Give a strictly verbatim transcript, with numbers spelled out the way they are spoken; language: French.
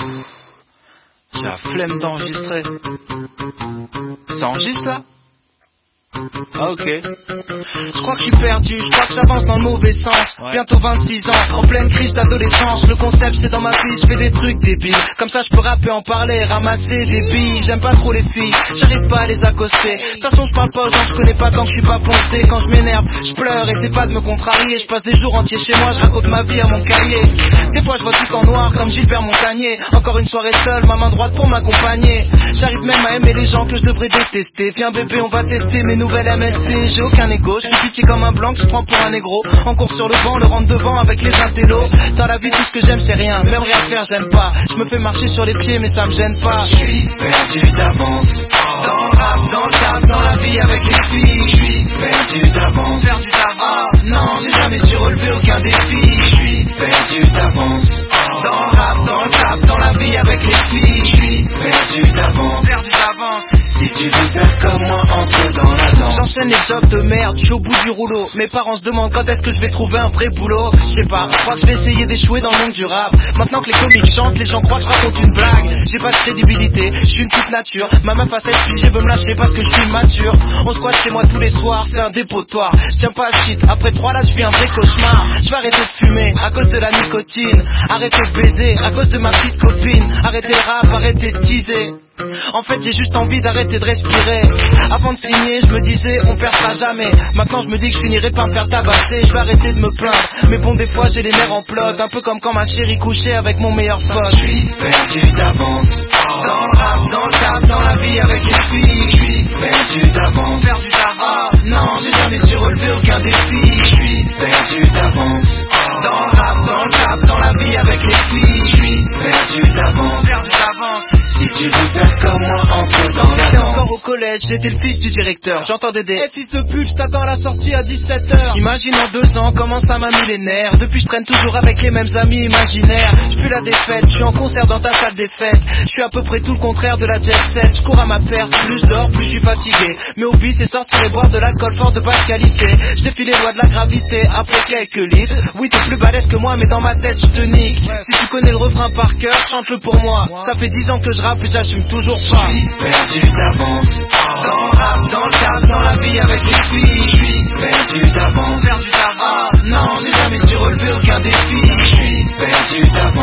J'ai la flemme d'enregistrer. Ça enregistre là? Ah ok. Je crois que je suis perdu, je crois que j'avance dans le mauvais sens. Ouais. Bientôt vingt-six ans, en pleine crise d'adolescence. Le concept c'est dans ma vie, je fais des trucs débiles. Comme ça je peux rapper, en parler, ramasser des billes. J'aime pas trop les filles, j'arrive pas à les accoster. De toute façon je parle pas aux gens, je connais pas tant que je suis pas posté. Quand je m'énerve, je pleure et c'est pas de me contrarier. Je passe des jours entiers chez moi, je raconte ma vie à mon cahier. Des fois je vois tout en noir comme Gilbert Montagnier. Encore une soirée seule, ma main droite pour m'accompagner. J'arrive même à aimer les gens que je devrais détester. Viens bébé on va tester mes nouvelles M S T. J'ai aucun ego, je suis pitié comme un blanc que je prends pour un négro. En cours sur le banc, le rentre devant avec les intellos. Dans la vie tout ce que j'aime c'est rien, même rien faire j'aime pas. Je me fais marcher sur les pieds mais ça me gêne pas. Je suis perdu d'avance, dans le rap, dans le taf, dans la vie avec les filles. Je suis perdu d'avance, Perdu d'avance. Ah, non, j'ai jamais su relever aucun défi. Je suis perdu d'avance, dans le rap, dans le taf, dans la vie avec les filles. Je suis perdu d'avance, Perdu d'avance. Si tu veux faire comme moi, entre dans la danse. J'enchaîne les jobs de merde, je suis au bout du rouleau. Mes parents se demandent quand est-ce que je vais trouver un vrai boulot. Je sais pas, je crois que je vais essayer d'échouer dans le monde du rap. Maintenant que les comiques chantent, les gens croient que je raconte une blague. J'ai pas de crédibilité, je suis une petite nature. Ma meuf à sept piges veut me lâcher parce que je suis mature. On squatte chez moi tous les soirs, c'est un dépotoir. Je tiens pas à shit, après trois là je vis un vrai cauchemar. Je vais arrêter de fumer à cause de la nicotine. Arrêter de baiser à cause de ma petite copine. Arrêter le rap, arrêter de teaser. En fait j'ai juste envie d'arrêter de respirer. Avant de signer je me disais on percera jamais. Maintenant je me dis que je finirai par me faire tabasser. Je vais arrêter de me plaindre, mais bon des fois j'ai les nerfs en plot. Un peu comme quand ma chérie couchait avec mon meilleur pote. Je suis perdu d'avance, dans le rap, dans le taf, dans la vie avec les filles. Je suis perdu d'avance, Perdu d'avance. Ah, non j'ai jamais su relever aucun défi. Je suis perdu d'avance, dans le rap, dans le taf, dans la vie avec les filles. Je suis perdu d'avance, Perdu d'avance. Si tu veux faire comme moi, entre dans J'étais la encore danse. au collège, j'étais le fils du directeur. J'entendais des hey, fils de pute, je t'attends à la sortie à dix-sept heures. Imagine en deux ans comment ça m'a mis les nerfs. Depuis je traîne toujours avec les mêmes amis imaginaires. Je pue la défaite, je suis en concert dans ta salle des fêtes. Je suis à peu près tout le contraire de la jet set. Je cours à ma perte, plus je dors, plus je suis fatigué. Mes hobbies c'est sortir et boire de l'alcool fort de basse qualité. Je défie les lois de la gravité après quelques litres. Oui t'es plus balèze que moi mais dans ma tête je te nique. Si tu connais le refrain par cœur, chante-le pour moi. Ça fait dix ans que je rappe et j'assume toujours pas. Je suis perdu d'avance, dans le rap, dans le taf, dans la vie avec les filles. Je suis perdu d'avance, Perdu d'avance. Ah, non j'ai jamais su relever aucun défi. Je suis perdu d'avance.